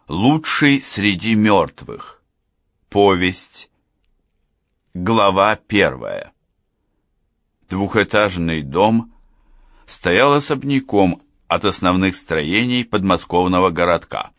Лучший среди мертвых. Повесть. Глава 1. Двухэтажный дом стоял особняком от основных строений подмосковного городка.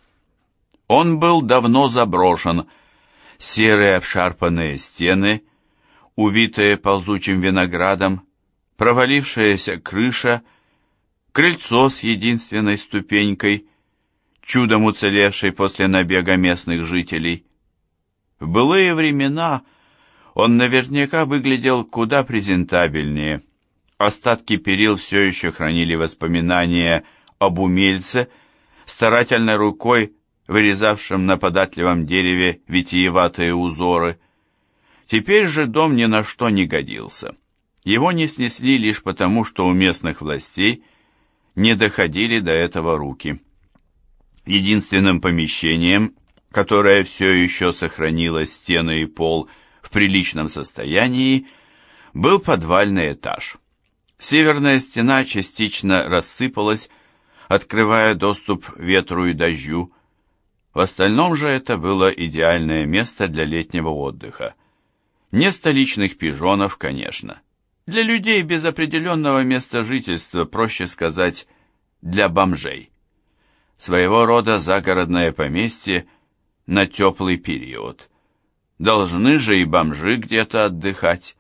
Он был давно заброшен. Серые обшарпанные стены, увитые ползучим виноградом, провалившаяся крыша, крыльцо с единственной ступенькой, чудом уцелевший после набега местных жителей. В былые времена он наверняка выглядел куда презентабельнее. Остатки перил все еще хранили воспоминания об умельце, старательной рукой вырезавшем на податливом дереве витиеватые узоры. Теперь же дом ни на что не годился. Его не снесли лишь потому, что у местных властей не доходили до этого руки. Единственным помещением, которое все еще сохранило стены и пол в приличном состоянии, был подвальный этаж. Северная стена частично рассыпалась, открывая доступ ветру и дождю. В остальном же это было идеальное место для летнего отдыха. Не столичных пижонов, конечно. Для людей без определенного места жительства, проще сказать, для бомжей. Своего рода загородное поместье на теплый период. Должны же и бомжи где-то отдыхать.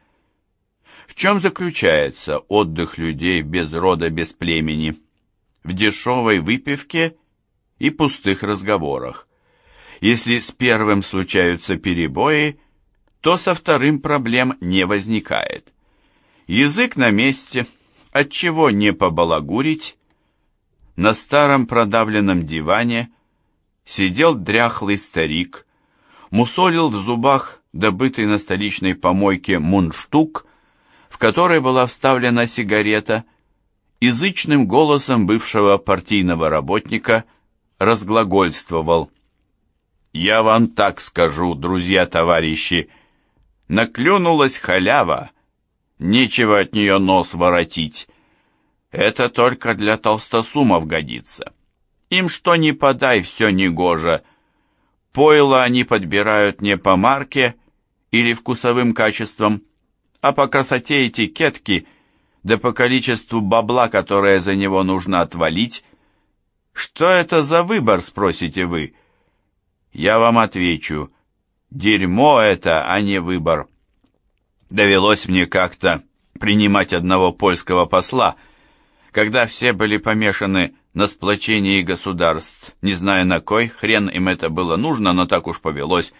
В чем заключается отдых людей без рода, без племени? В дешевой выпивке и пустых разговорах. Если с первым случаются перебои, то со вторым проблем не возникает. Язык на месте, отчего не побалагурить? На старом продавленном диване сидел дряхлый старик, мусолил в зубах добытый на столичной помойке мундштук, в который была вставлена сигарета, и зычным голосом бывшего партийного работника разглагольствовал: «Я вам так скажу, друзья-товарищи, наклюнулась халява, нечего от нее нос воротить. Это только для толстосумов годится. Им что ни подай, все негоже. Пойло они подбирают не по марке или вкусовым качествам, а по красоте этикетки, да по количеству бабла, которое за него нужно отвалить. Что это за выбор, спросите вы? Я вам отвечу: дерьмо это, а не выбор. Довелось мне как-то принимать одного польского посла, когда все были помешаны на сплочении государств, не зная на кой хрен им это было нужно, но так уж повелось.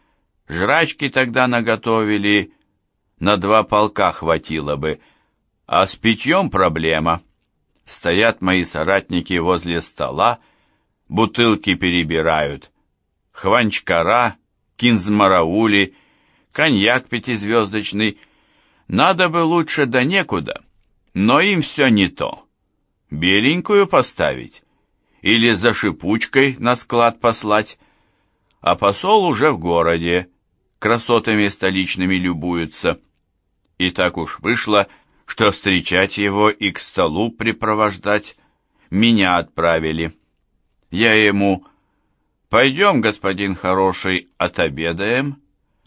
Жрачки тогда наготовили, на 2 полка хватило бы, а с питьем проблема. Стоят мои соратники возле стола, бутылки перебирают. Хванчкара, кинзмараули, коньяк 5-звездочный. Надо бы лучше да некуда, но им все не то. Беленькую поставить или за шипучкой на склад послать, а посол уже в городе, красотами столичными любуется. И так уж вышло, что встречать его и к столу припровождать меня отправили. Я ему: «Пойдем, господин хороший, отобедаем»,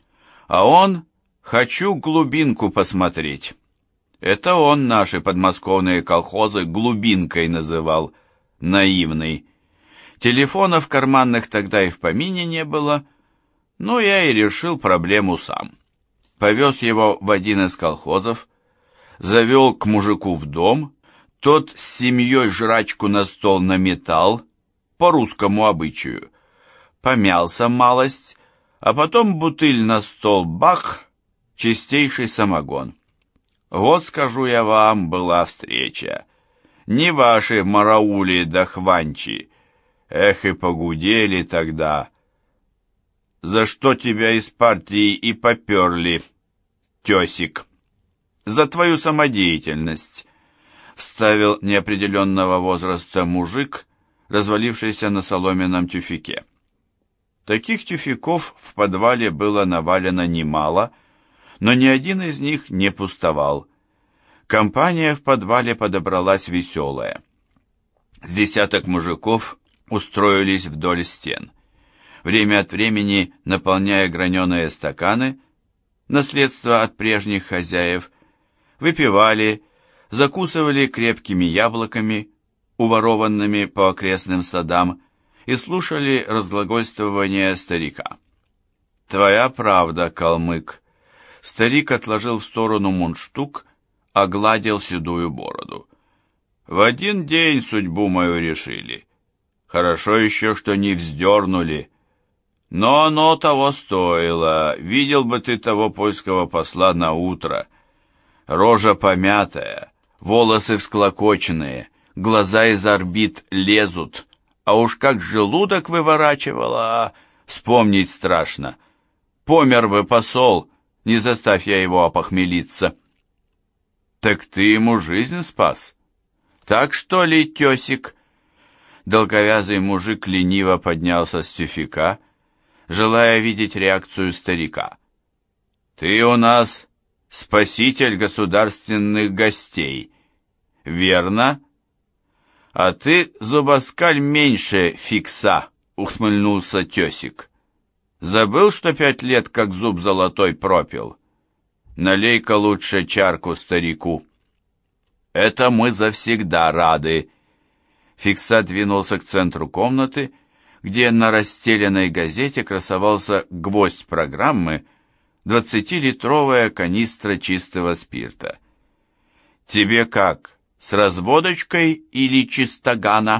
а он: «Хочу глубинку посмотреть». Это он наши подмосковные колхозы глубинкой называл, наивный. Телефонов карманных тогда и в помине не было, но я и решил проблему сам. Повез его в один из колхозов, завел к мужику в дом, тот с семьей жрачку на стол наметал, по русскому обычаю. Помялся малость, а потом бутыль на стол, бах, чистейший самогон. Вот, скажу я вам, была встреча. Не ваши мараули да хванчи. Эх, и погудели тогда. За что тебя из партии и поперли, тесик? За твою самодеятельность, вставил неопределенного возраста мужик, развалившийся на соломенном тюфяке. Таких тюфяков в подвале было навалено немало, но ни один из них не пустовал. Компания в подвале подобралась веселая. С десяток мужиков устроились вдоль стен. время от времени наполняя граненые стаканы, наследство от прежних хозяев, выпивали, закусывали крепкими яблоками, уворованными по окрестным садам, и слушали разглагольствование старика. «Твоя правда, калмык». Старик отложил в сторону мундштук, огладил седую бороду. «В один день судьбу мою решили. Хорошо еще, что не вздернули. Но оно того стоило. Видел бы ты того польского посла на утро. Рожа помятая, волосы всклокоченные, глаза из орбит лезут. А уж как желудок выворачивало, вспомнить страшно. Помер бы посол, не заставь я его опохмелиться». «Так ты ему жизнь спас? Так что ли, тесик?» Долговязый мужик лениво поднялся с тюфяка, желая видеть реакцию старика. «Ты у нас спаситель государственных гостей, верно?» «А ты, зубоскаль, меньше фикса», — ухмыльнулся тесик. «Забыл, что 5 лет как зуб золотой пропил? Налей-ка лучше чарку старику». «Это мы завсегда рады». Фикса двинулся к центру комнаты, где на расстеленной газете красовался гвоздь программы, 20-литровая канистра чистого спирта. «Тебе как, с разводочкой или чистогана?»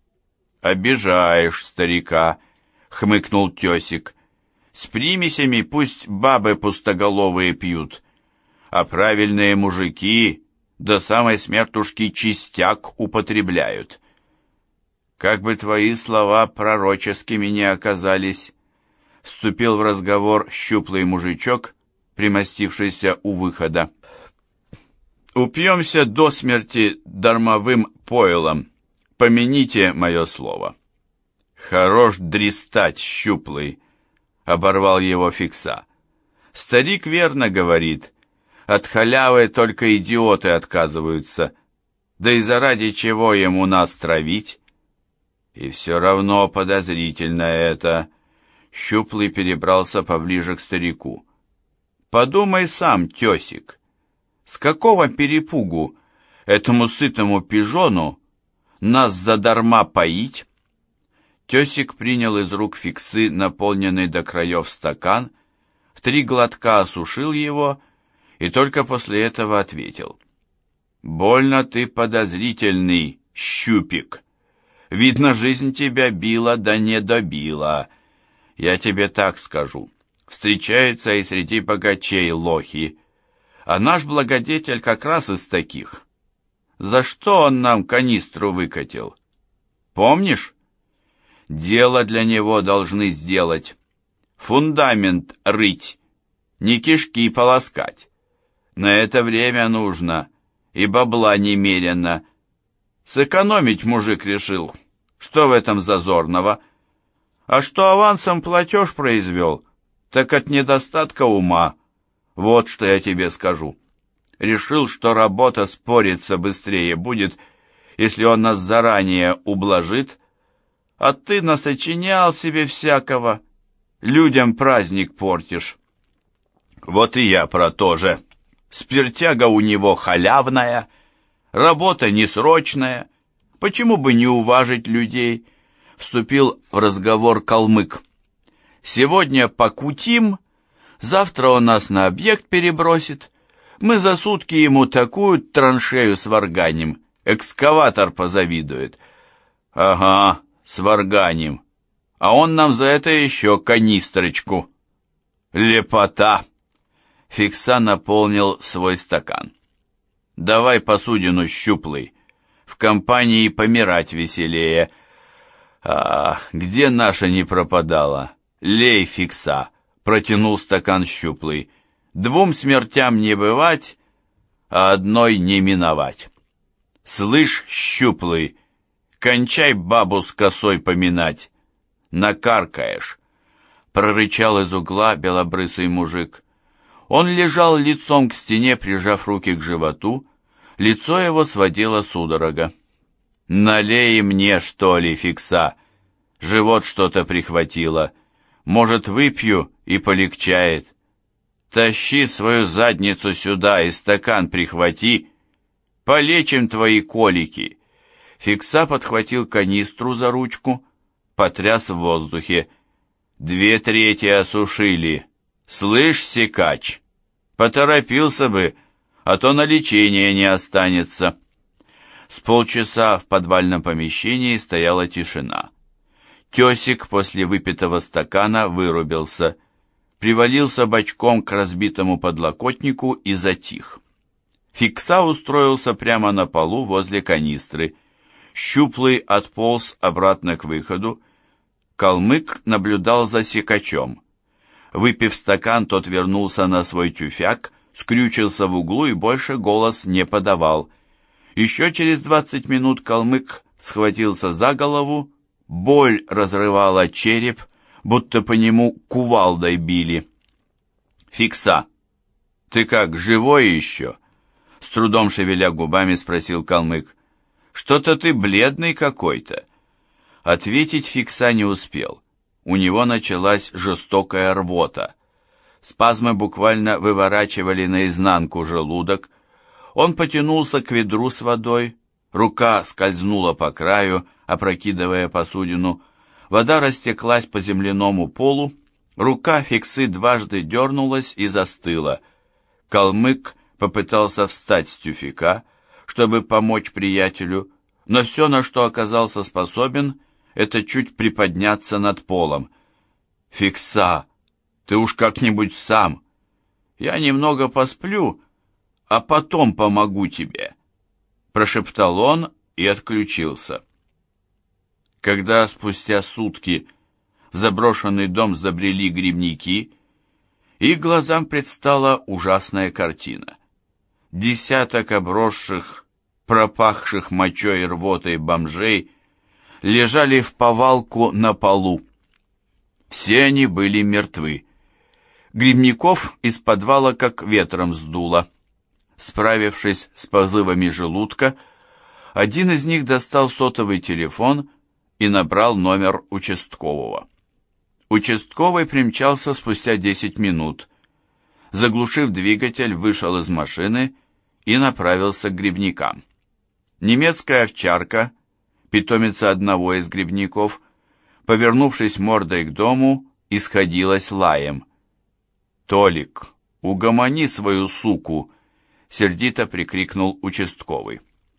«Обижаешь старика», — хмыкнул тесик. «С примесями пусть бабы пустоголовые пьют, а правильные мужики до самой смертушки чистяк употребляют». «Как бы твои слова пророческими не оказались», — вступил в разговор щуплый мужичок, примостившийся у выхода. «Упьемся до смерти дармовым пойлом, помяните мое слово». «Хорош дристать, щуплый», — оборвал его Фикса. «Старик верно говорит, от халявы только идиоты отказываются, да и заради чего ему нас травить?» «И все равно подозрительно это». Щуплый перебрался поближе к старику. «Подумай сам, тесик, с какого перепугу этому сытому пижону нас задарма поить?» Тесик принял из рук Фиксы наполненный до краев стакан, в 3 глотка осушил его и только после этого ответил. «Больно ты подозрительный, щупик. Видно, жизнь тебя била, да не добила. Я тебе так скажу. Встречаются и среди богачей лохи. А наш благодетель как раз из таких. За что он нам канистру выкатил? Помнишь? Дело для него должны сделать. Фундамент рыть, не кишки полоскать. На это время нужно, и бабла немерено. Сэкономить мужик решил. Что в этом зазорного? А что авансом платеж произвел, так от недостатка ума. Вот что я тебе скажу. Решил, что работа спориться быстрее будет, если он нас заранее ублажит, а ты насочинял себе всякого, людям праздник портишь. Вот и я про то же. Спиртяга у него халявная, работа несрочная. Почему бы не уважить людей?» Вступил в разговор калмык. «Сегодня покутим, завтра он нас на объект перебросит. Мы за сутки ему такую траншею сварганим, экскаватор позавидует». «Ага, сварганим. А он нам за это еще канистрочку». «Лепота!» Фикса наполнил свой стакан. «Давай посудину, щуплый. В компании помирать веселее. А где наша не пропадала? Лей, Фикса!» Протянул стакан щуплый. «2 смертям не бывать, а одной не миновать. Слышь, щуплый, кончай бабу с косой поминать. Накаркаешь!» Прорычал из угла белобрысый мужик. Он лежал лицом к стене, прижав руки к животу. Лицо его сводило судорога. «Налей мне, что ли, Фикса? Живот что-то прихватило. Может, выпью и полегчает. Тащи свою задницу сюда и стакан прихвати. Полечим твои колики. Фикса подхватил канистру за ручку, потряс в воздухе. 2/3 осушили. Слышь, сикач, поторопился бы, а то на лечение не останется. С полчаса в подвальном помещении стояла тишина. Тесик после выпитого стакана вырубился, привалился бочком к разбитому подлокотнику и затих. Фикса устроился прямо на полу возле канистры. Щуплый отполз обратно к выходу. Калмык наблюдал за сикачом. Выпив стакан, тот вернулся на свой тюфяк, скрючился в углу и больше голос не подавал. Еще через 20 минут калмык схватился за голову, боль разрывала череп, будто по нему кувалдой били. «Фикса, ты как, живой еще?» С трудом шевеля губами спросил калмык. «Что-то ты бледный какой-то». Ответить Фикса не успел. У него началась жестокая рвота. Спазмы буквально выворачивали наизнанку желудок. Он потянулся к ведру с водой, рука скользнула по краю, опрокидывая посудину. Вода растеклась по земляному полу, рука Фиксы дважды дернулась и застыла. Калмык попытался встать с тюфяка, чтобы помочь приятелю, но все, на что оказался способен, это чуть приподняться над полом. «Фикса, ты уж как-нибудь сам. Я немного посплю, а потом помогу тебе», прошептал он и отключился. Когда спустя сутки в заброшенный дом забрели грибники, их глазам предстала ужасная картина. Десяток обросших, пропахших мочой и рвотой бомжей лежали в повалку на полу. Все они были мертвы. Грибников из подвала как ветром сдуло. Справившись с позывами желудка, один из них достал сотовый телефон и набрал номер участкового. Участковый примчался спустя 10 минут. Заглушив двигатель, вышел из машины и направился к грибникам. Немецкая овчарка, питомица одного из грибников, повернувшись мордой к дому, исходилась лаем. «Толик, угомони свою суку!» — сердито прикрикнул участковый.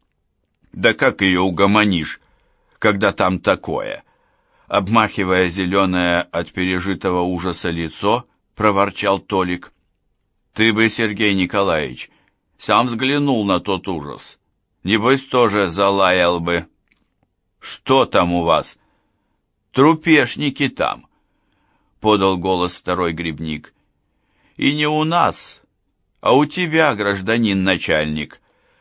«Да как ее угомонишь, когда там такое?» Обмахивая зеленое от пережитого ужаса лицо, проворчал Толик. «Ты бы, Сергей Николаевич, сам взглянул на тот ужас. Небось, тоже залаял бы». «Что там у вас?» «Трупешники там», — подал голос второй грибник. «И не у нас, а у тебя, гражданин начальник».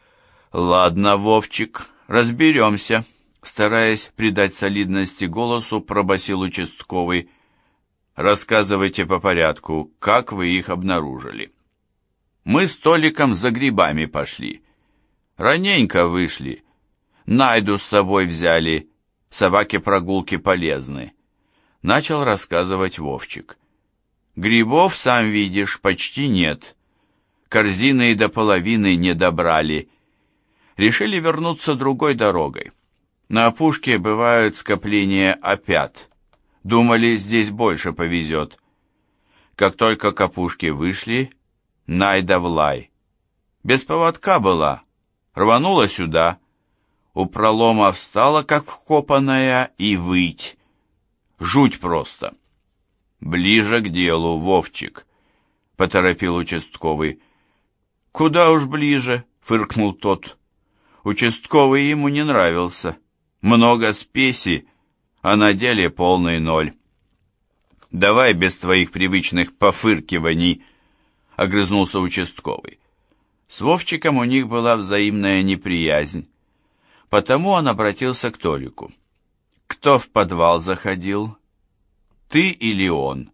«Ладно, Вовчик, разберемся», — стараясь придать солидности голосу, пробасил участковый. «Рассказывайте по порядку, как вы их обнаружили». «Мы с Толиком за грибами пошли. Раненько вышли. Найду с собой взяли. Собаке прогулки полезны», — начал рассказывать Вовчик. «Грибов, сам видишь, почти нет. Корзины и до половины не добрали. Решили вернуться другой дорогой. На опушке бывают скопления опят. Думали, здесь больше повезет. Как только к опушке вышли, Найда в лай. Без поводка была. Рванула сюда. У пролома встала, как вкопанная, и выть. Жуть просто». «Ближе к делу, Вовчик», — поторопил участковый. «Куда уж ближе», — фыркнул тот. Участковый ему не нравился. Много спеси, а на деле полный ноль. «Давай без твоих привычных пофыркиваний», — огрызнулся участковый. С Вовчиком у них была взаимная неприязнь. Потому он обратился к Толику. «Кто в подвал заходил? Ты или он?»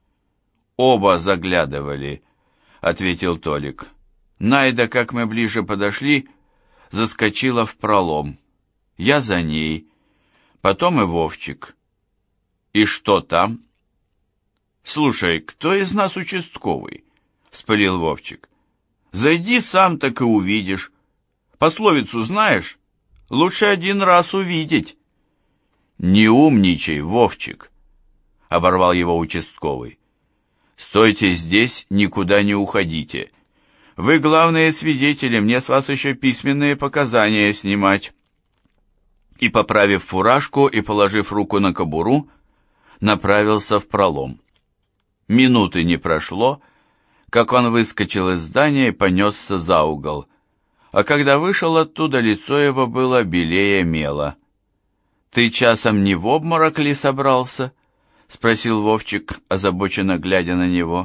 «Оба заглядывали», — ответил Толик. «Найда, как мы ближе подошли, заскочила в пролом. Я за ней. Потом и Вовчик». «И что там?» «Слушай, кто из нас участковый?» — вспылил Вовчик. «Зайди сам, так и увидишь. Пословицу знаешь? Лучше один раз увидеть». «Не умничай, Вовчик», — оборвал его участковый. «Стойте здесь, никуда не уходите. Вы главные свидетели, мне с вас еще письменные показания снимать». И, поправив фуражку и положив руку на кобуру, направился в пролом. Минуты не прошло, как он выскочил из здания и понесся за угол. А когда вышел оттуда, лицо его было белее мела. «Ты часом не в обморок ли собрался?» — спросил Вовчик, озабоченно глядя на него.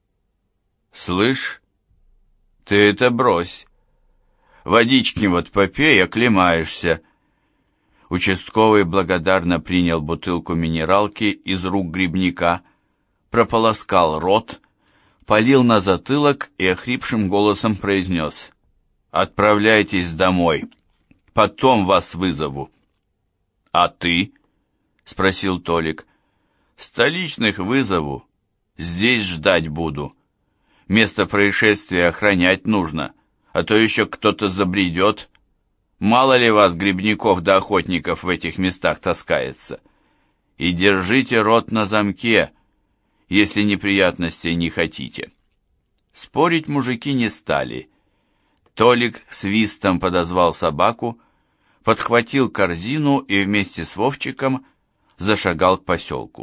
«Слышь, ты это брось. Водички вот попей, оклемаешься». Участковый благодарно принял бутылку минералки из рук грибника, прополоскал рот, полил на затылок и охрипшим голосом произнес: «Отправляйтесь домой, потом вас вызову». «А ты?» — спросил Толик. «Столичных вызову, здесь ждать буду. Место происшествия охранять нужно, а то еще кто-то забредет. Мало ли вас, грибников да охотников, в этих местах таскается. И держите рот на замке, если неприятностей не хотите». Спорить мужики не стали. Толик свистом подозвал собаку, подхватил корзину и вместе с Вовчиком зашагал к поселку.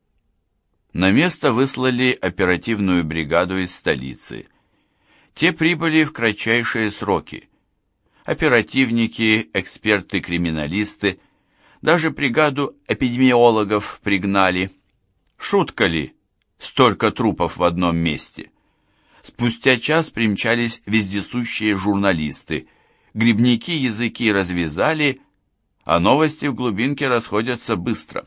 На место выслали оперативную бригаду из столицы. Те прибыли в кратчайшие сроки. Оперативники, эксперты-криминалисты, даже бригаду эпидемиологов пригнали. Шутка ли? Столько трупов в одном месте. Спустя час примчались вездесущие журналисты. Грибники языки развязали, а новости в глубинке расходятся быстро.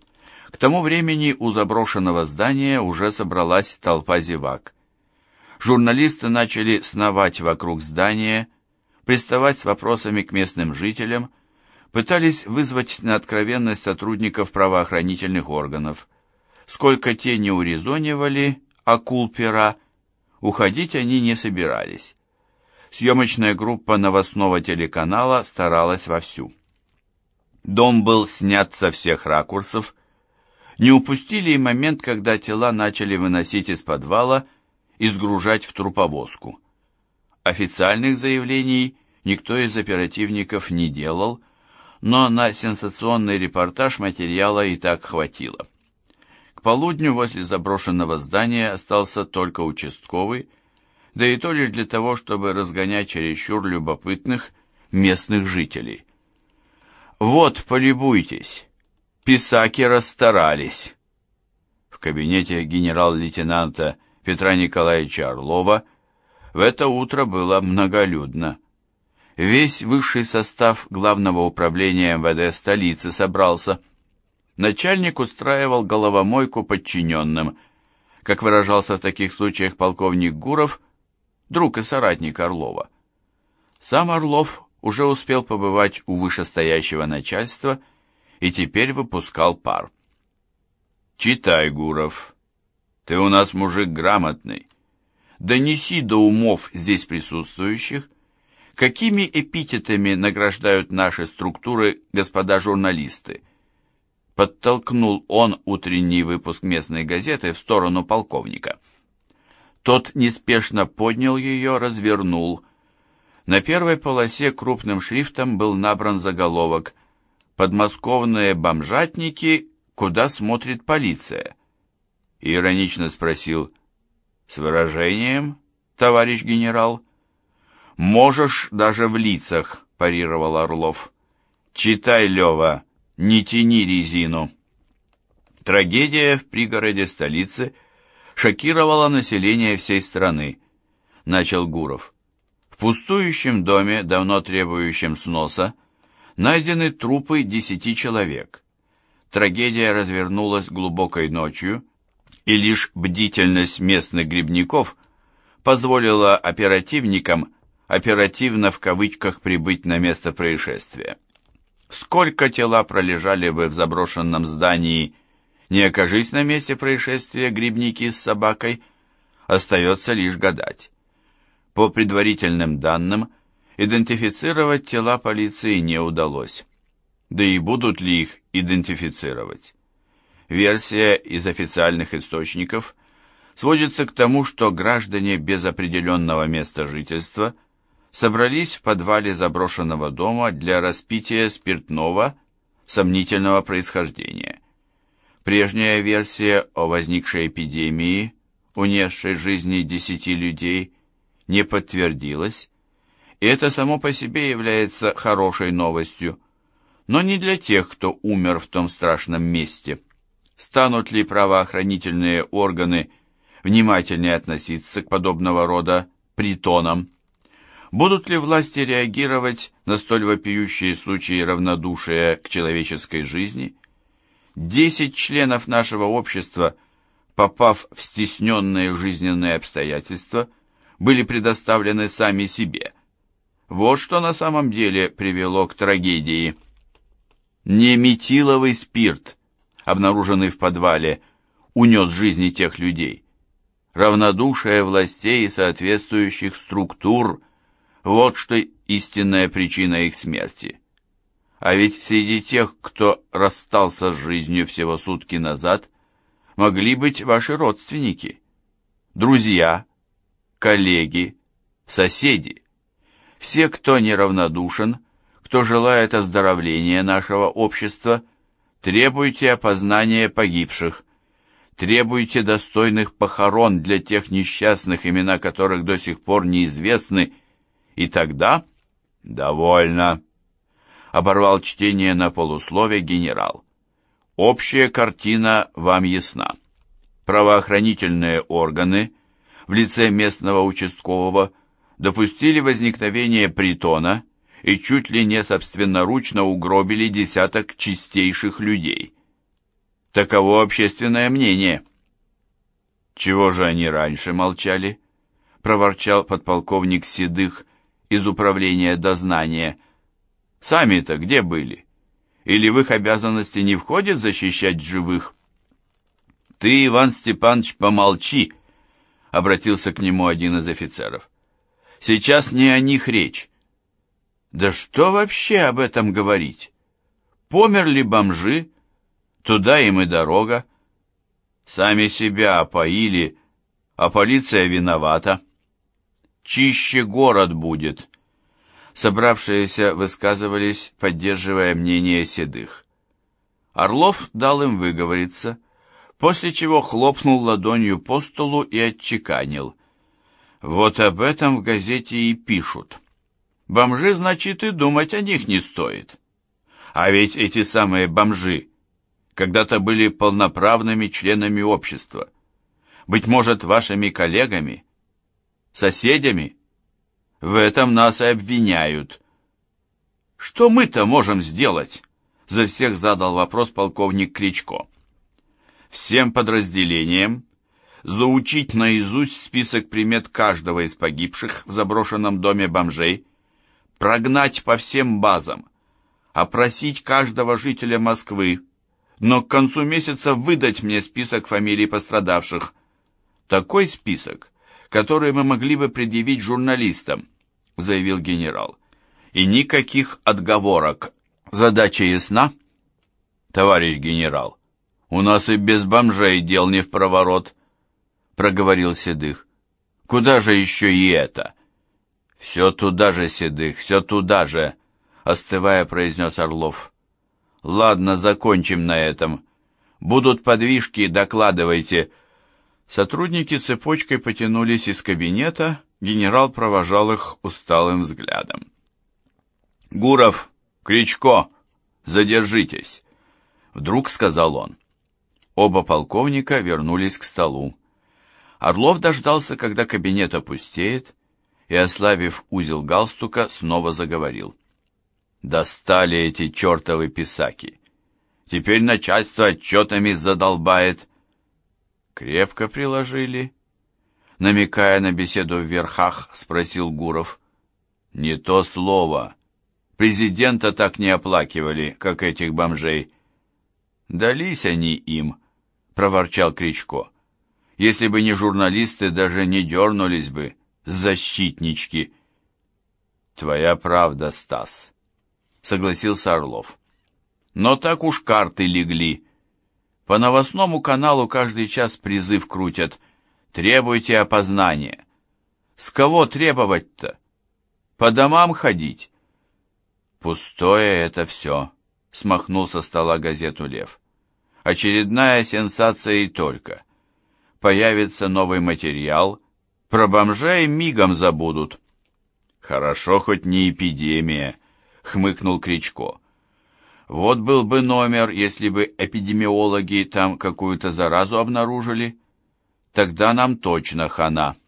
К тому времени у заброшенного здания уже собралась толпа зевак. Журналисты начали сновать вокруг здания, приставать с вопросами к местным жителям, пытались вызвать на откровенность сотрудников правоохранительных органов. Сколько те не урезонивали акул пера, уходить они не собирались. Съемочная группа новостного телеканала старалась вовсю. Дом был снят со всех ракурсов. Не упустили и момент, когда тела начали выносить из подвала и сгружать в труповозку. Официальных заявлений никто из оперативников не делал, но на сенсационный репортаж материала и так хватило. К полудню возле заброшенного здания остался только участковый, да и то лишь для того, чтобы разгонять чересчур любопытных местных жителей. «Вот, полюбуйтесь, писаки расстарались». В кабинете генерал-лейтенанта Петра Николаевича Орлова в это утро было многолюдно. Весь высший состав Главного управления МВД столицы собрался. Начальник устраивал головомойку подчиненным. Как выражался в таких случаях полковник Гуров, друг и соратник Орлова. Сам Орлов уже успел побывать у вышестоящего начальства и теперь выпускал пар. «Читай, Гуров, ты у нас мужик грамотный. Донеси до умов здесь присутствующих, какими эпитетами награждают наши структуры господа журналисты». Подтолкнул он утренний выпуск местной газеты в сторону полковника. Тот неспешно поднял ее, развернул. На первой полосе крупным шрифтом был набран заголовок «Подмосковные бомжатники, куда смотрит полиция?» И иронично спросил: «С выражением, товарищ генерал?» «Можешь даже в лицах», – парировал Орлов. «Читай, Лева, не тяни резину». Трагедия в пригороде столицы шокировала население всей страны, начал Гуров. В пустующем доме, давно требующем сноса, найдены трупы 10 человек. Трагедия развернулась глубокой ночью, и лишь бдительность местных грибников позволила оперативникам оперативно в кавычках прибыть на место происшествия. Сколько тела пролежали бы в заброшенном здании, Не окажись на месте происшествия грибники с собакой, остается лишь гадать. По предварительным данным, идентифицировать тела полиции не удалось. Да и будут ли их идентифицировать? Версия из официальных источников сводится к тому, что граждане без определенного места жительства собрались в подвале заброшенного дома для распития спиртного сомнительного происхождения. Прежняя версия о возникшей эпидемии, унесшей жизни 10 людей, не подтвердилась, и это само по себе является хорошей новостью, но не для тех, кто умер в том страшном месте. Станут ли правоохранительные органы внимательнее относиться к подобного рода притонам? Будут ли власти реагировать на столь вопиющие случаи равнодушия к человеческой жизни? 10 членов нашего общества, попав в стесненные жизненные обстоятельства, были предоставлены сами себе. Вот что на самом деле привело к трагедии. Не метиловый спирт, обнаруженный в подвале, унес жизни тех людей. Равнодушие властей и соответствующих структур – вот что истинная причина их смерти. А ведь среди тех, кто расстался с жизнью всего сутки назад, могли быть ваши родственники, друзья, коллеги, соседи. Все, кто неравнодушен, кто желает оздоровления нашего общества, требуйте опознания погибших, требуйте достойных похорон для тех несчастных, имена которых до сих пор неизвестны, и тогда довольно. Оборвал чтение на полуслове генерал. Общая картина вам ясна. Правоохранительные органы в лице местного участкового допустили возникновение притона и чуть ли не собственноручно угробили десяток чистейших людей. Таково общественное мнение. Чего же они раньше молчали? Проворчал подполковник Седых из управления дознания. Сами-то где были? Или в их обязанности не входит защищать живых? Ты, Иван Степанович, помолчи, обратился к нему один из офицеров. Сейчас не о них речь. Да что вообще об этом говорить? Померли бомжи, туда им и дорога. Сами себя опоили, а полиция виновата. Чище город будет. Собравшиеся высказывались, поддерживая мнение Седых. Орлов дал им выговориться, после чего хлопнул ладонью по столу и отчеканил. Вот об этом в газете и пишут. Бомжи, значит, и думать о них не стоит. А ведь эти самые бомжи когда-то были полноправными членами общества. Быть может, вашими коллегами, соседями? В этом нас и обвиняют. Что мы-то можем сделать? За всех задал вопрос полковник Кричко. Всем подразделениям заучить наизусть список примет каждого из погибших в заброшенном доме бомжей, прогнать по всем базам, опросить каждого жителя Москвы, но к концу месяца выдать мне список фамилий пострадавших. Такой список, который мы могли бы предъявить журналистам, заявил генерал. И никаких отговорок. Задача ясна? Товарищ генерал, у нас и без бомжей дел не впроворот, проговорил Седых. Куда же еще и это? Все туда же, Седых, все туда же, остывая, произнес Орлов. Ладно, закончим на этом. Будут подвижки, докладывайте. Сотрудники цепочкой потянулись из кабинета, генерал провожал их усталым взглядом. «Гуров, Кричко, задержитесь!» Вдруг сказал он. Оба полковника вернулись к столу. Орлов дождался, когда кабинет опустеет, и, ослабив узел галстука, снова заговорил. «Достали эти чертовы писаки! Теперь начальство отчетами задолбает!» «Крепко приложили?» Намекая на беседу в верхах, спросил Гуров. «Не то слово. Президента так не оплакивали, как этих бомжей. Дались они им», проворчал Кричко. «Если бы не журналисты, даже не дернулись бы, защитнички». «Твоя правда, Стас», — согласился Орлов. «Но так уж карты легли. По новостному каналу каждый час призыв крутят. Требуйте опознания. С кого требовать-то? По домам ходить?» «Пустое это все», — смахнул со стола газету Лев. «Очередная сенсация и только. Появится новый материал, про бомжей мигом забудут». «Хорошо, хоть не эпидемия», — хмыкнул Кричко. «Вот был бы номер, если бы эпидемиологи там какую-то заразу обнаружили. Тогда нам точно хана».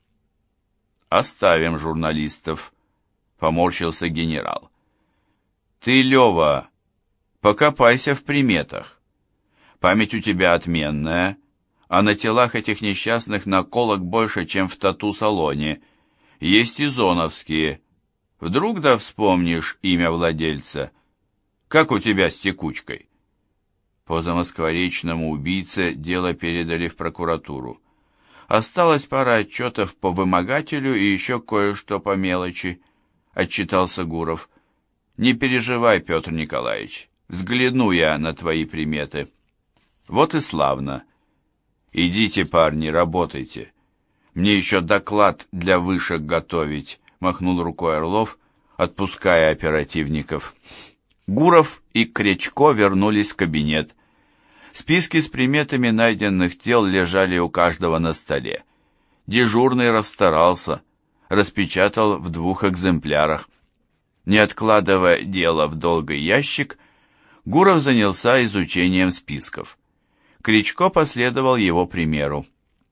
«Оставим журналистов», — поморщился генерал. «Ты, Лева, покопайся в приметах. Память у тебя отменная, а на телах этих несчастных наколок больше, чем в тату-салоне. Есть и зоновские. Вдруг да вспомнишь имя владельца. Как у тебя с текучкой?» По замоскворечному убийце дело передали в прокуратуру. Осталась пара отчетов по вымогателю и еще кое-что по мелочи, отчитался Гуров. «Не переживай, Петр Николаевич, взгляну я на твои приметы». «Вот и славно. Идите, парни, работайте. Мне еще доклад для вышек готовить», — махнул рукой Орлов, отпуская оперативников. Гуров и Крячко вернулись в кабинет. Списки с приметами найденных тел лежали у каждого на столе. Дежурный расстарался, распечатал в 2 экземплярах. Не откладывая дело в долгий ящик, Гуров занялся изучением списков. Кричко последовал его примеру.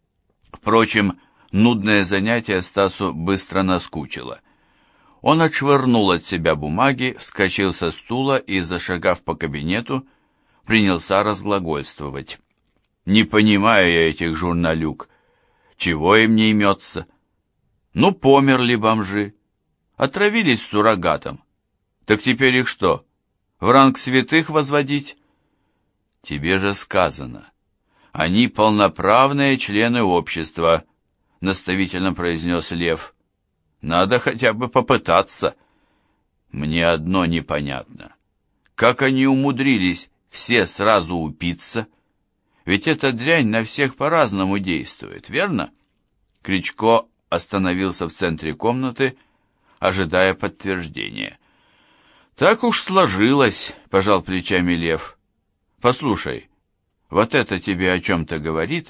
Впрочем, нудное занятие Стасу быстро наскучило. Он отшвырнул от себя бумаги, вскочил со стула и, зашагав по кабинету, принялся разглагольствовать. «Не понимаю я этих журналюк. Чего им не имется? Ну, померли бомжи. Отравились суррогатом. Так теперь их что, в ранг святых возводить?» «Тебе же сказано. Они полноправные члены общества», — наставительно произнес Лев. «Надо хотя бы попытаться». «Мне одно непонятно. Как они умудрились все сразу упиться? Ведь эта дрянь на всех по-разному действует, верно?» Кричко остановился в центре комнаты, ожидая подтверждения. «Так уж сложилось», — пожал плечами Лев. «Послушай, вот это тебе о чем-то говорит?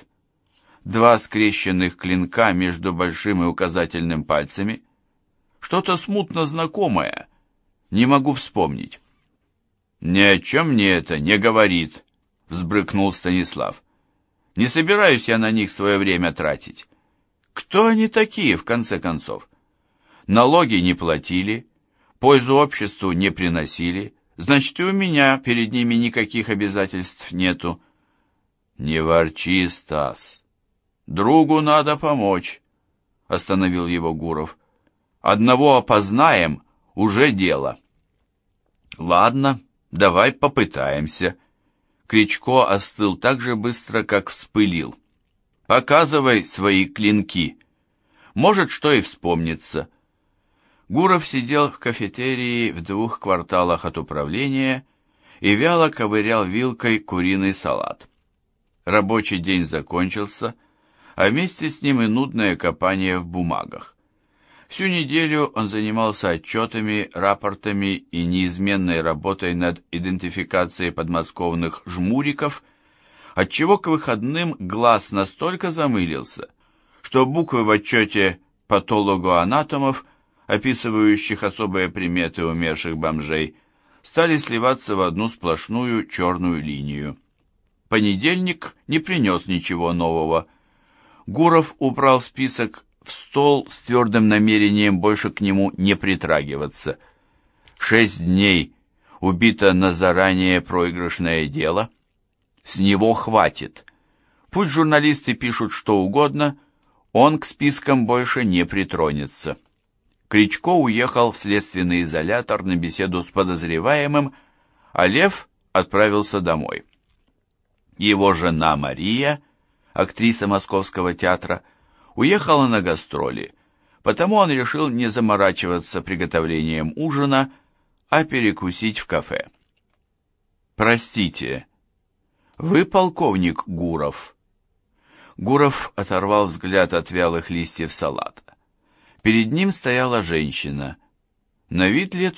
2 скрещенных клинка между большим и указательным пальцами. Что-то смутно знакомое. Не могу вспомнить». «Ни о чем мне это не говорит», — взбрыкнул Станислав. «Не собираюсь я на них свое время тратить. Кто они такие, в конце концов? Налоги не платили, пользу обществу не приносили, значит, и у меня перед ними никаких обязательств нету». «Не ворчи, Стас. Другу надо помочь», — остановил его Гуров. «Одного опознаем, уже дело». «Ладно, давай попытаемся». Кричко остыл так же быстро, как вспылил. «Показывай свои клинки. Может, что и вспомнится». Гуров сидел в кафетерии в 2 кварталах от управления и вяло ковырял вилкой куриный салат. Рабочий день закончился, а вместе с ним и нудное копание в бумагах. Всю неделю он занимался отчетами, рапортами и неизменной работой над идентификацией подмосковных жмуриков, отчего к выходным глаз настолько замылился, что буквы в отчете патологоанатомов, описывающих особые приметы умерших бомжей, стали сливаться в одну сплошную черную линию. Понедельник не принес ничего нового. Гуров убрал список в стол с твердым намерением больше к нему не притрагиваться. 6 дней убито на заранее проигрышное дело. С него хватит. Пусть журналисты пишут что угодно, он к спискам больше не притронется. Кричко уехал в следственный изолятор на беседу с подозреваемым, а Лев отправился домой. Его жена Мария, актриса Московского театра, уехала на гастроли, потому он решил не заморачиваться приготовлением ужина, а перекусить в кафе. «Простите, вы полковник Гуров?» Гуров оторвал взгляд от вялых листьев салата. Перед ним стояла женщина, на вид лет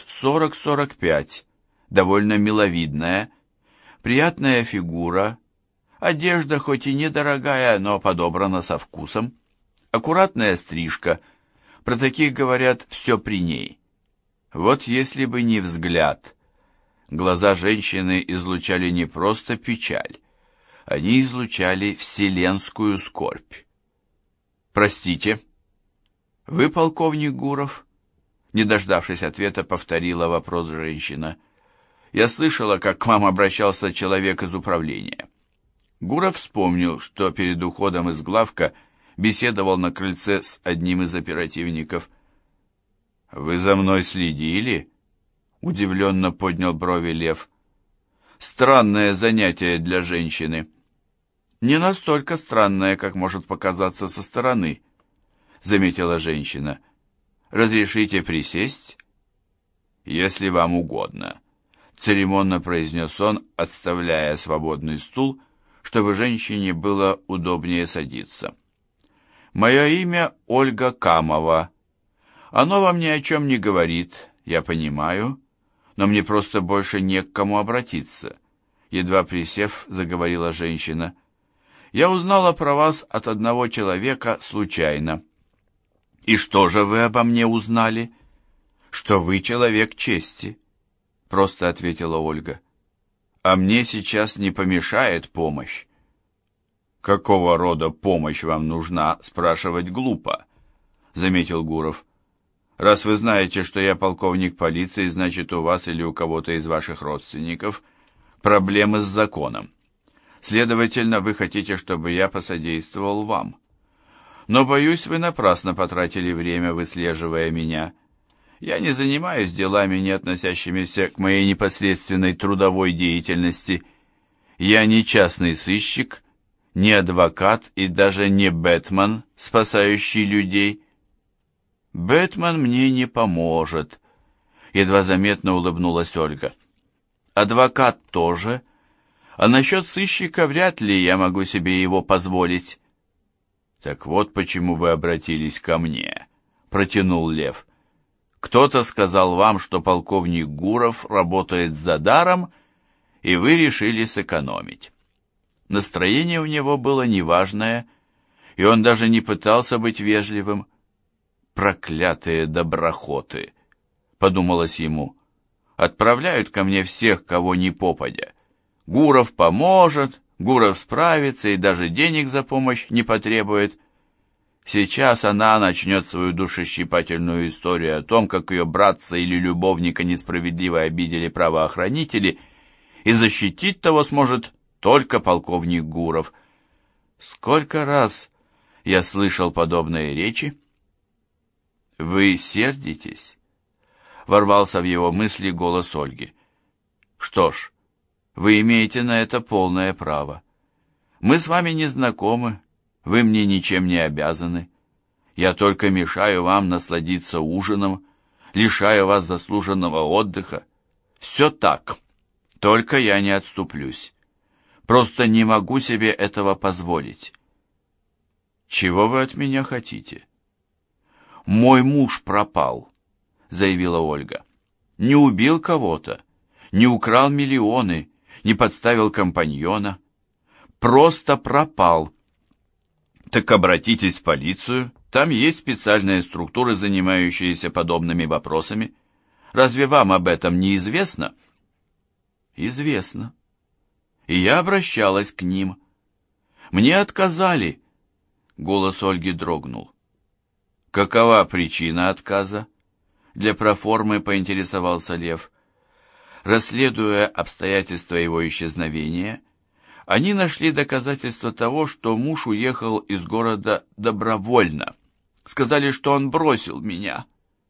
40-45, довольно миловидная, приятная фигура, одежда хоть и недорогая, но подобрана со вкусом, аккуратная стрижка, про таких говорят «все при ней». Вот если бы не взгляд. Глаза женщины излучали не просто печаль, они излучали вселенскую скорбь. «Простите, вы полковник Гуров?» Не дождавшись ответа, повторила вопрос женщина. «Я слышала, как к вам обращался человек из управления». Гуров вспомнил, что перед уходом из главка беседовал на крыльце с одним из оперативников. «Вы за мной следили?» Удивленно поднял брови Лев. «Странное занятие для женщины». «Не настолько странное, как может показаться со стороны», — заметила женщина. «Разрешите присесть?» «Если вам угодно», — церемонно произнес он, отставляя свободный стул, чтобы женщине было удобнее садиться. «Мое имя Ольга Камова. Оно вам ни о чем не говорит, я понимаю, но мне просто больше не к кому обратиться», — едва присев, заговорила женщина. «Я узнала про вас от одного человека случайно». «И что же вы обо мне узнали?» «Что вы человек чести», — просто ответила Ольга. «А мне сейчас не помешает помощь». «Какого рода помощь вам нужна, спрашивать глупо», — заметил Гуров. «Раз вы знаете, что я полковник полиции, значит, у вас или у кого-то из ваших родственников проблемы с законом. Следовательно, вы хотите, чтобы я посодействовал вам. Но, боюсь, вы напрасно потратили время, выслеживая меня. Я не занимаюсь делами, не относящимися к моей непосредственной трудовой деятельности. Я не частный сыщик, не адвокат и даже не Бэтмен, спасающий людей». «Бэтмен мне не поможет», — едва заметно улыбнулась Ольга. «Адвокат тоже, а насчет сыщика вряд ли я могу себе его позволить». «Так вот почему вы обратились ко мне», — протянул Лев. «Кто-то сказал вам, что полковник Гуров работает за даром, и вы решили сэкономить». Настроение у него было неважное, и он даже не пытался быть вежливым. «Проклятые доброхоты!» — подумалось ему. «Отправляют ко мне всех, кого ни попадя. Гуров поможет, Гуров справится и даже денег за помощь не потребует. Сейчас она начнет свою душещипательную историю о том, как ее братца или любовника несправедливо обидели правоохранители, и защитить того сможет только полковник Гуров. Сколько раз я слышал подобные речи?» «Вы сердитесь?» — ворвался в его мысли голос Ольги. «Что ж, вы имеете на это полное право. Мы с вами не знакомы, вы мне ничем не обязаны. Я только мешаю вам насладиться ужином, лишаю вас заслуженного отдыха. Все так, только я не отступлюсь. Просто не могу себе этого позволить». «Чего вы от меня хотите?» «Мой муж пропал», — заявила Ольга. «Не убил кого-то, не украл миллионы, не подставил компаньона. Просто пропал». «Так обратитесь в полицию, там есть специальные структуры, занимающиеся подобными вопросами. Разве вам об этом не известно?» «Известно. И я обращалась к ним. Мне отказали». Голос Ольги дрогнул. «Какова причина отказа?» Для проформы поинтересовался Лев. Расследуя обстоятельства его исчезновения, они нашли доказательства того, что муж уехал из города добровольно. Сказали, что он бросил меня.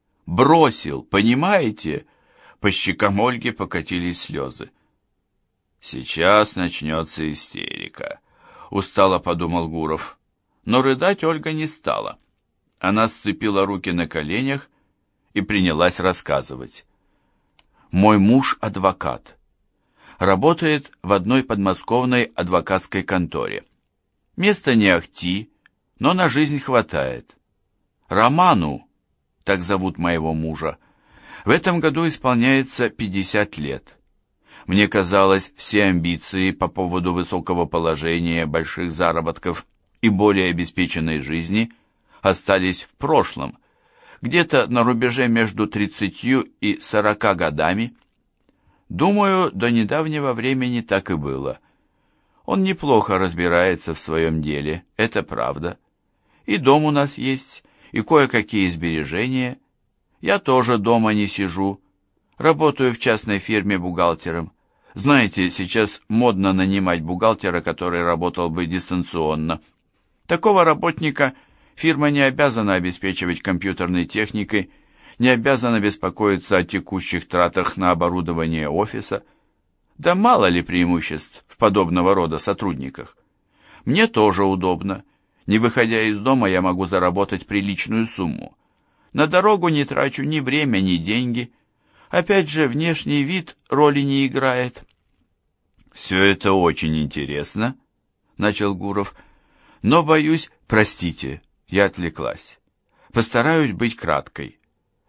Бросил, понимаете? По щекам Ольги покатились слезы. Сейчас начнется истерика, устало подумал Гуров. Но рыдать Ольга не стала. Она сцепила руки на коленях и принялась рассказывать. Мой муж адвокат. Работает в одной подмосковной адвокатской конторе. Место не ахти, но на жизнь хватает. Роману, так зовут моего мужа, в этом году исполняется 50 лет. Мне казалось, все амбиции по поводу высокого положения, больших заработков и более обеспеченной жизни остались в прошлом, где-то на рубеже между 30 и 40 годами. Думаю, до недавнего времени так и было. Он неплохо разбирается в своем деле, это правда. И дом у нас есть, и кое-какие сбережения. Я тоже дома не сижу. Работаю в частной фирме бухгалтером. Знаете, сейчас модно нанимать бухгалтера, который работал бы дистанционно. Такого работника фирма не обязана обеспечивать компьютерной техникой, не обязана беспокоиться о текущих тратах на оборудование офиса. Да мало ли преимуществ в подобного рода сотрудниках. Мне тоже удобно. Не выходя из дома, я могу заработать приличную сумму. На дорогу не трачу ни время, ни деньги. Опять же, внешний вид роли не играет. «Все это очень интересно», — начал Гуров, — «но, боюсь, простите, я отвлеклась. Постараюсь быть краткой.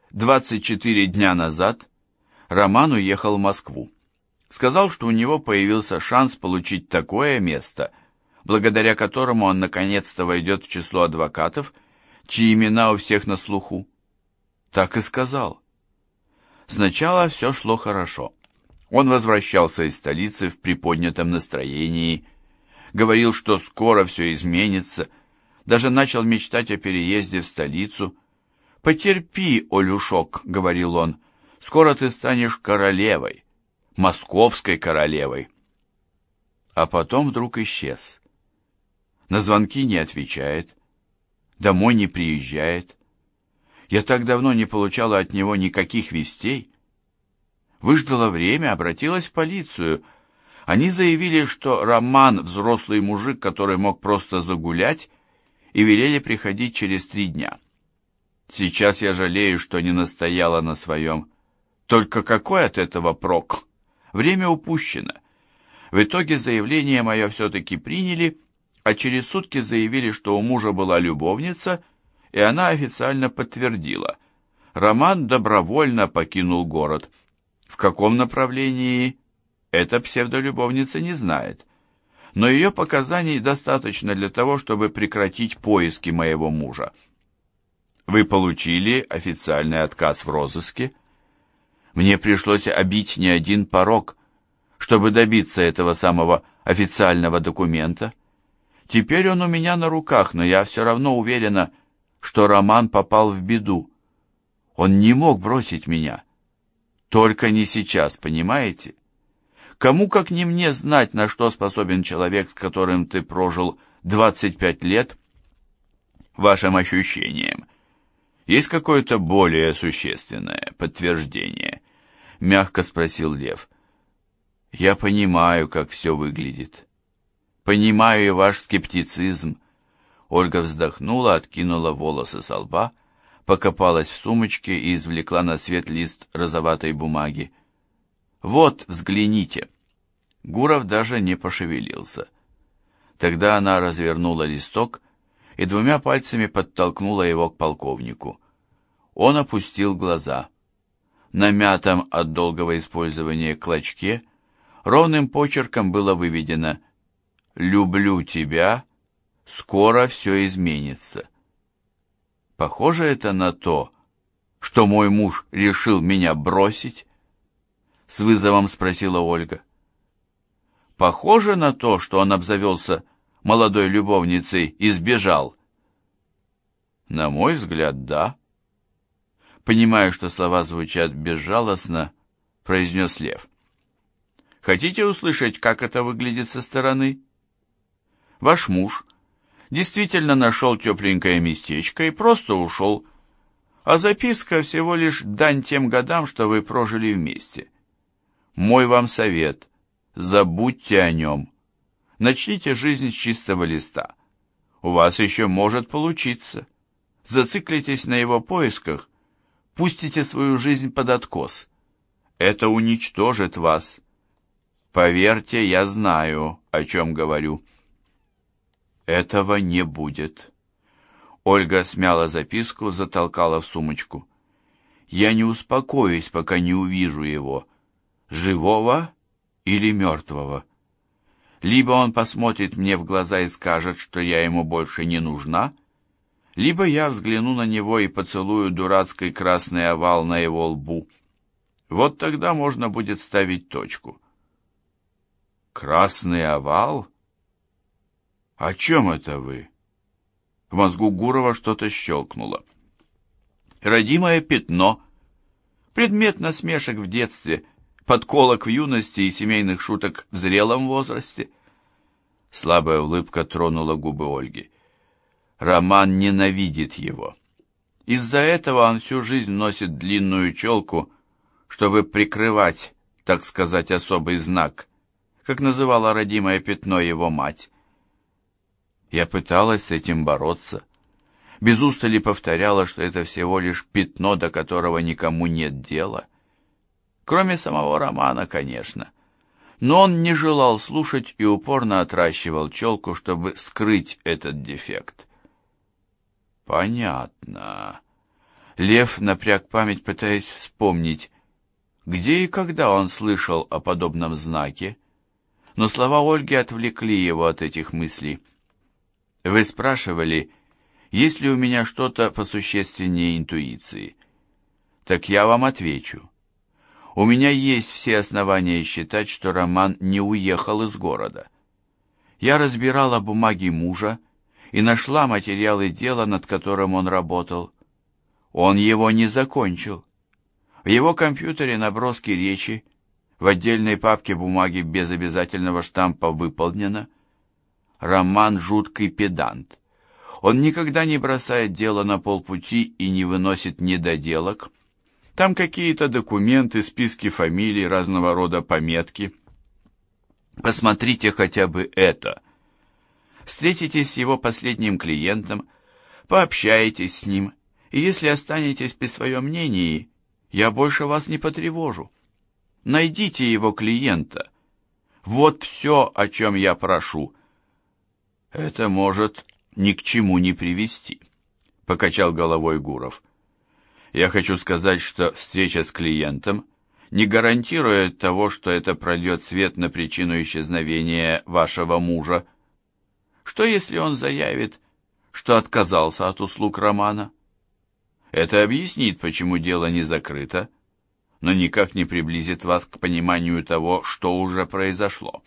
24 дня назад Роман уехал в Москву. Сказал, что у него появился шанс получить такое место, благодаря которому он наконец-то войдет в число адвокатов, чьи имена у всех на слуху. Так и сказал. Сначала все шло хорошо. Он возвращался из столицы в приподнятом настроении, говорил, что скоро все изменится, даже начал мечтать о переезде в столицу. «Потерпи, Олюшок», — говорил он, — «скоро ты станешь королевой, московской королевой». А потом вдруг исчез. На звонки не отвечает, домой не приезжает. Я так давно не получала от него никаких вестей. Выждала время, обратилась в полицию. Они заявили, что Роман — взрослый мужик, который мог просто загулять, и велели приходить через 3 дня. Сейчас я жалею, что не настояла на своем. Только какой от этого прок? Время упущено. В итоге заявление мое все-таки приняли, а через сутки заявили, что у мужа была любовница, и она официально подтвердила. Роман добровольно покинул город. В каком направлении, эта псевдолюбовница не знает. Но ее показаний достаточно для того, чтобы прекратить поиски моего мужа. Вы получили официальный отказ в розыске? Мне пришлось обить не один порог, чтобы добиться этого самого официального документа. Теперь он у меня на руках, но я все равно уверена, что Роман попал в беду. Он не мог бросить меня. Только не сейчас, понимаете? Кому, как не мне, знать, на что способен человек, с которым ты прожил 25 лет? Вашим ощущениям есть какое-то более существенное подтверждение? Мягко спросил Лев. Я понимаю, как все выглядит. Понимаю и ваш скептицизм. Ольга вздохнула, откинула волосы со лба, покопалась в сумочке и извлекла на свет лист розоватой бумаги. «Вот, взгляните». Гуров даже не пошевелился. Тогда она развернула листок и 2 пальцами подтолкнула его к полковнику. Он опустил глаза. На мятом от долгого использования клочке ровным почерком было выведено «Люблю тебя, скоро все изменится». Похоже это на то, что мой муж решил меня бросить? С вызовом спросила Ольга. Похоже на то, что он обзавелся молодой любовницей и сбежал? На мой взгляд, да. Понимая, что слова звучат безжалостно, произнес Лев. Хотите услышать, как это выглядит со стороны? Ваш муж действительно нашел тепленькое местечко и просто ушел, а записка всего лишь дань тем годам, что вы прожили вместе. Мой вам совет. Забудьте о нем. Начните жизнь с чистого листа. У вас еще может получиться. Зациклитесь на его поисках, пустите свою жизнь под откос. Это уничтожит вас. Поверьте, я знаю, о чем говорю. Этого не будет. Ольга смяла записку, затолкала в сумочку. Я не успокоюсь, пока не увижу его, живого или мертвого. Либо он посмотрит мне в глаза и скажет, что я ему больше не нужна, либо я взгляну на него и поцелую дурацкий красный овал на его лбу. Вот тогда можно будет ставить точку. Красный овал? О чем это вы? В мозгу Гурова что-то щелкнуло. Родимое пятно, предмет насмешек в детстве, подколок в юности и семейных шуток в зрелом возрасте. Слабая улыбка тронула губы Ольги. Роман ненавидит его. Из-за этого он всю жизнь носит длинную челку, чтобы прикрывать, так сказать, особый знак, как называла родимое пятно его мать. Я пыталась с этим бороться. Без устали повторяла, что это всего лишь пятно, до которого никому нет дела. Кроме самого Романа, конечно. Но он не желал слушать и упорно отращивал челку, чтобы скрыть этот дефект. Понятно. Лев напряг память, пытаясь вспомнить, где и когда он слышал о подобном знаке. Но слова Ольги отвлекли его от этих мыслей. Вы спрашивали, есть ли у меня что-то посущественнее интуиции? Так я вам отвечу. У меня есть все основания считать, что Роман не уехал из города. Я разбирала бумаги мужа и нашла материалы дела, над которым он работал. Он его не закончил. В его компьютере наброски речи, в отдельной папке бумаги без обязательного штампа выполнено. Роман жуткий педант. Он никогда не бросает дело на полпути и не выносит недоделок. Там какие-то документы, списки фамилий, разного рода пометки. Посмотрите хотя бы это. Встретитесь с его последним клиентом, пообщаетесь с ним, и если останетесь при своем мнении, я больше вас не потревожу. Найдите его клиента. Вот все, о чем я прошу. Это может ни к чему не привести, покачал головой Гуров. Я хочу сказать, что встреча с клиентом не гарантирует того, что это прольет свет на причину исчезновения вашего мужа. Что если он заявит, что отказался от услуг Романа? Это объяснит, почему дело не закрыто, но никак не приблизит вас к пониманию того, что уже произошло.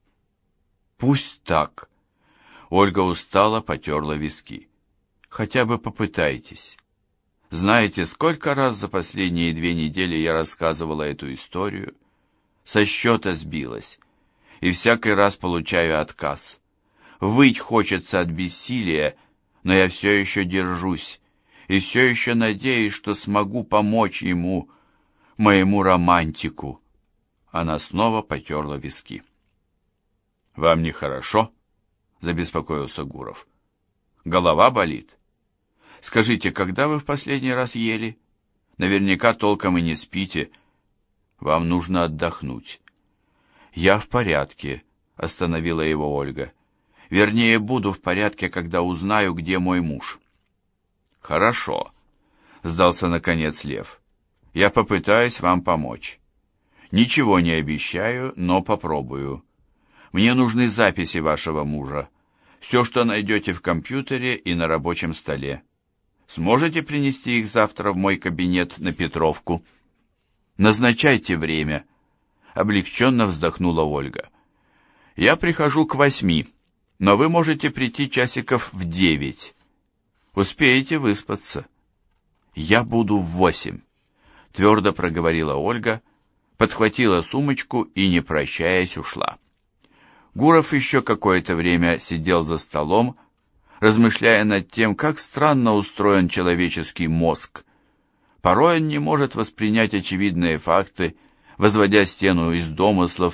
Пусть так. Ольга устало потерла виски. Хотя бы попытайтесь. Знаете, сколько раз за последние 2 недели я рассказывала эту историю? Со счета сбилась. И всякий раз получаю отказ. Выть хочется от бессилия, но я все еще держусь. И все еще надеюсь, что смогу помочь ему, моему романтику. Она снова потерла виски. «Вам нехорошо?» — забеспокоился Гуров. «Голова болит? Скажите, когда вы в последний раз ели? Наверняка толком и не спите. Вам нужно отдохнуть». «Я в порядке», — остановила его Ольга. «Вернее, буду в порядке, когда узнаю, где мой муж». «Хорошо», — сдался наконец Лев. «Я попытаюсь вам помочь. Ничего не обещаю, но попробую. Мне нужны записи вашего мужа. Все, что найдете в компьютере и на рабочем столе. Сможете принести их завтра в мой кабинет на Петровку?» «Назначайте время», — облегченно вздохнула Ольга. «Я прихожу к 8, но вы можете прийти часиков в 9. Успеете выспаться». «Я буду в 8», — твердо проговорила Ольга, подхватила сумочку и, не прощаясь, ушла. Гуров еще какое-то время сидел за столом, размышляя над тем, как странно устроен человеческий мозг. Порой он не может воспринять очевидные факты, возводя стену из домыслов,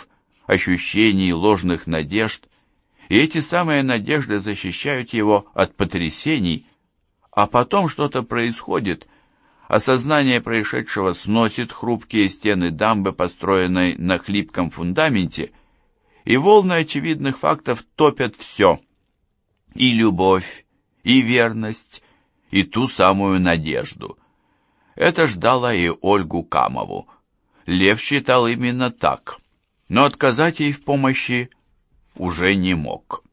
ощущений, ложных надежд, и эти самые надежды защищают его от потрясений, а потом что-то происходит, осознание происшедшего сносит хрупкие стены дамбы, построенной на хлипком фундаменте, и волны очевидных фактов топят все, и любовь, и верность, и ту самую надежду. Это ждало и Ольгу Камову. Лев считал именно так, но отказать ей в помощи уже не мог.